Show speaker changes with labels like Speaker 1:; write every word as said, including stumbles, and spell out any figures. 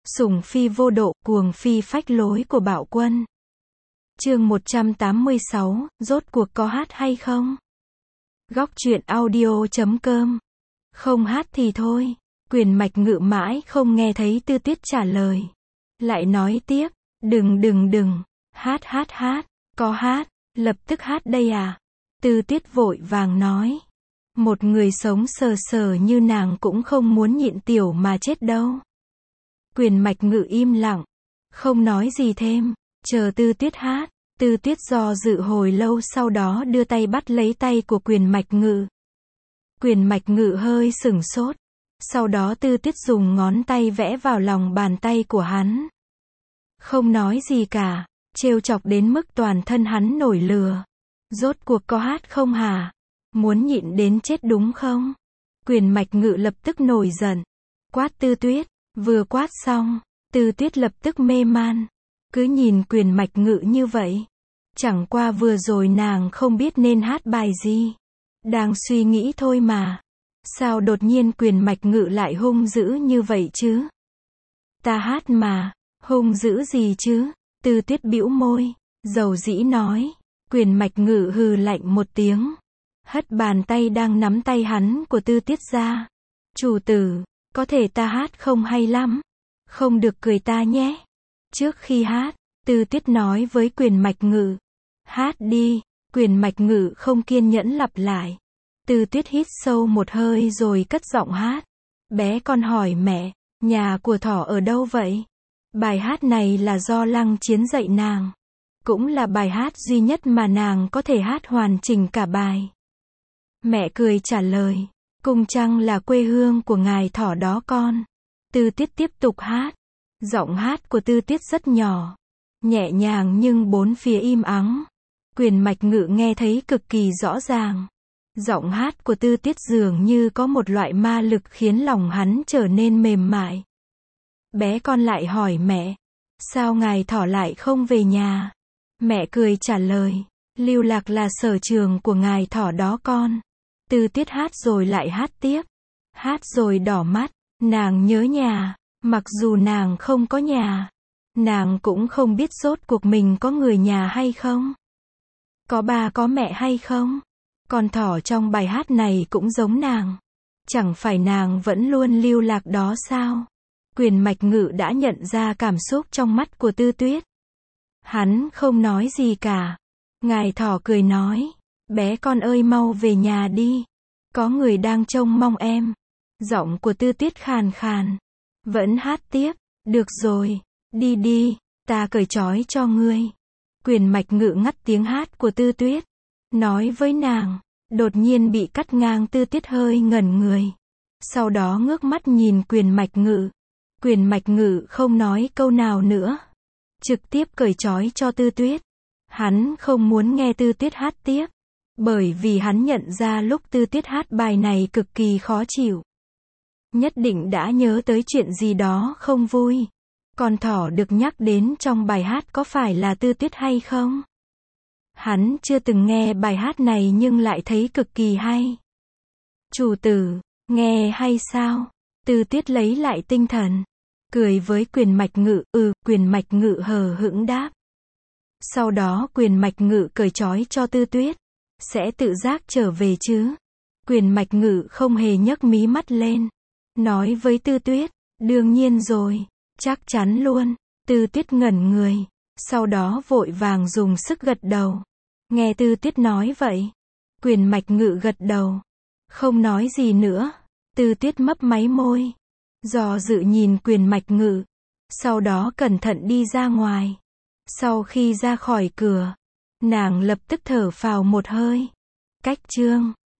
Speaker 1: Sủng phi vô độ, cuồng phi phách lối của Bạo Quân. Chương một trăm tám mươi sáu, rốt cuộc có hát hay không? Góc truyện audio chấm com. Không hát thì thôi. Quyền Mạch Ngự mãi không nghe thấy Tư Tuyết trả lời. Lại nói tiếp, đừng đừng đừng, hát hát hát, có hát, lập tức hát đây à? Tư Tuyết vội vàng nói. Một người sống sờ sờ như nàng cũng không muốn nhịn tiểu mà chết đâu. Quyền Mạch Ngự im lặng, không nói gì thêm, chờ Tư Tuyết hát. Tư Tuyết do dự hồi lâu, sau đó đưa tay bắt lấy tay của Quyền Mạch Ngự. Quyền Mạch Ngự hơi sửng sốt, sau đó Tư Tuyết dùng ngón tay vẽ vào lòng bàn tay của hắn. Không nói gì cả, trêu chọc đến mức toàn thân hắn nổi lửa. Rốt cuộc có hát không hả? Muốn nhịn đến chết đúng không? Quyền Mạch Ngự lập tức nổi giận, quát Tư Tuyết. Vừa quát xong, Tư Tuyết lập tức mê man, cứ nhìn Quyền Mạch Ngự như vậy. Chẳng qua vừa rồi nàng không biết nên hát bài gì, đang suy nghĩ thôi mà. Sao đột nhiên Quyền Mạch Ngự lại hung dữ như vậy chứ? Ta hát mà, hung dữ gì chứ? Tư Tuyết bĩu môi, dầu dĩ nói. Quyền Mạch Ngự hừ lạnh một tiếng, hất bàn tay đang nắm tay hắn của Tư Tuyết ra. Chủ tử, có thể ta hát không hay lắm, không được cười ta nhé. Trước khi hát, Tư Tuyết nói với Quyền Mạch Ngự. Hát đi. Quyền Mạch Ngự không kiên nhẫn lặp lại. Tư Tuyết hít sâu một hơi rồi cất giọng hát. Bé con hỏi mẹ, nhà của thỏ ở đâu vậy? Bài hát này là do Lăng Chiến dạy nàng. Cũng là bài hát duy nhất mà nàng có thể hát hoàn chỉnh cả bài. Mẹ cười trả lời. Cung Trăng là quê hương của ngài thỏ đó con. Tư Tuyết tiếp tục hát. Giọng hát của Tư Tuyết rất nhỏ, nhẹ nhàng nhưng bốn phía im ắng. Quyền Mạch Ngự nghe thấy cực kỳ rõ ràng. Giọng hát của Tư Tuyết dường như có một loại ma lực khiến lòng hắn trở nên mềm mại. Bé con lại hỏi mẹ, sao ngài thỏ lại không về nhà? Mẹ cười trả lời, lưu lạc là sở trường của ngài thỏ đó con. Tư Tuyết hát rồi lại hát tiếp. Hát rồi đỏ mắt, nàng nhớ nhà, mặc dù nàng không có nhà. Nàng cũng không biết rốt cuộc mình có người nhà hay không. Có ba có mẹ hay không. Con thỏ trong bài hát này cũng giống nàng. Chẳng phải nàng vẫn luôn lưu lạc đó sao? Quyền Mạch Ngự đã nhận ra cảm xúc trong mắt của Tư Tuyết. Hắn không nói gì cả. Ngài thỏ cười nói, bé con ơi mau về nhà đi. Có người đang trông mong em. Giọng của Tư Tuyết khàn khàn. Vẫn hát tiếp. Được rồi, đi đi, ta cởi trói cho ngươi. Quyền Mạch Ngự ngắt tiếng hát của Tư Tuyết, nói với nàng. Đột nhiên bị cắt ngang, Tư Tuyết hơi ngẩn người. Sau đó ngước mắt nhìn Quyền Mạch Ngự. Quyền Mạch Ngự không nói câu nào nữa, trực tiếp cởi trói cho Tư Tuyết. Hắn không muốn nghe Tư Tuyết hát tiếp, bởi vì hắn nhận ra lúc Tư Tuyết hát bài này cực kỳ khó chịu. Nhất định đã nhớ tới chuyện gì đó không vui. Con thỏ được nhắc đến trong bài hát có phải là Tư Tuyết hay không? Hắn chưa từng nghe bài hát này nhưng lại thấy cực kỳ hay. Chủ tử, nghe hay sao? Tư Tuyết lấy lại tinh thần, cười với Quyền Mạch Ngự. Ừ, Quyền Mạch Ngự hờ hững đáp. Sau đó Quyền Mạch Ngự cởi trói cho Tư Tuyết. Sẽ tự giác trở về chứ? Quyền Mạch Ngự không hề nhấc mí mắt lên, nói với Tư Tuyết. Đương nhiên rồi, chắc chắn luôn. Tư Tuyết ngẩn người, sau đó vội vàng dùng sức gật đầu. Nghe Tư Tuyết nói vậy, Quyền Mạch Ngự gật đầu, không nói gì nữa. Tư Tuyết mấp máy môi, do dự nhìn Quyền Mạch Ngự, sau đó cẩn thận đi ra ngoài. Sau khi ra khỏi cửa, nàng lập tức thở phào một hơi. Cách chương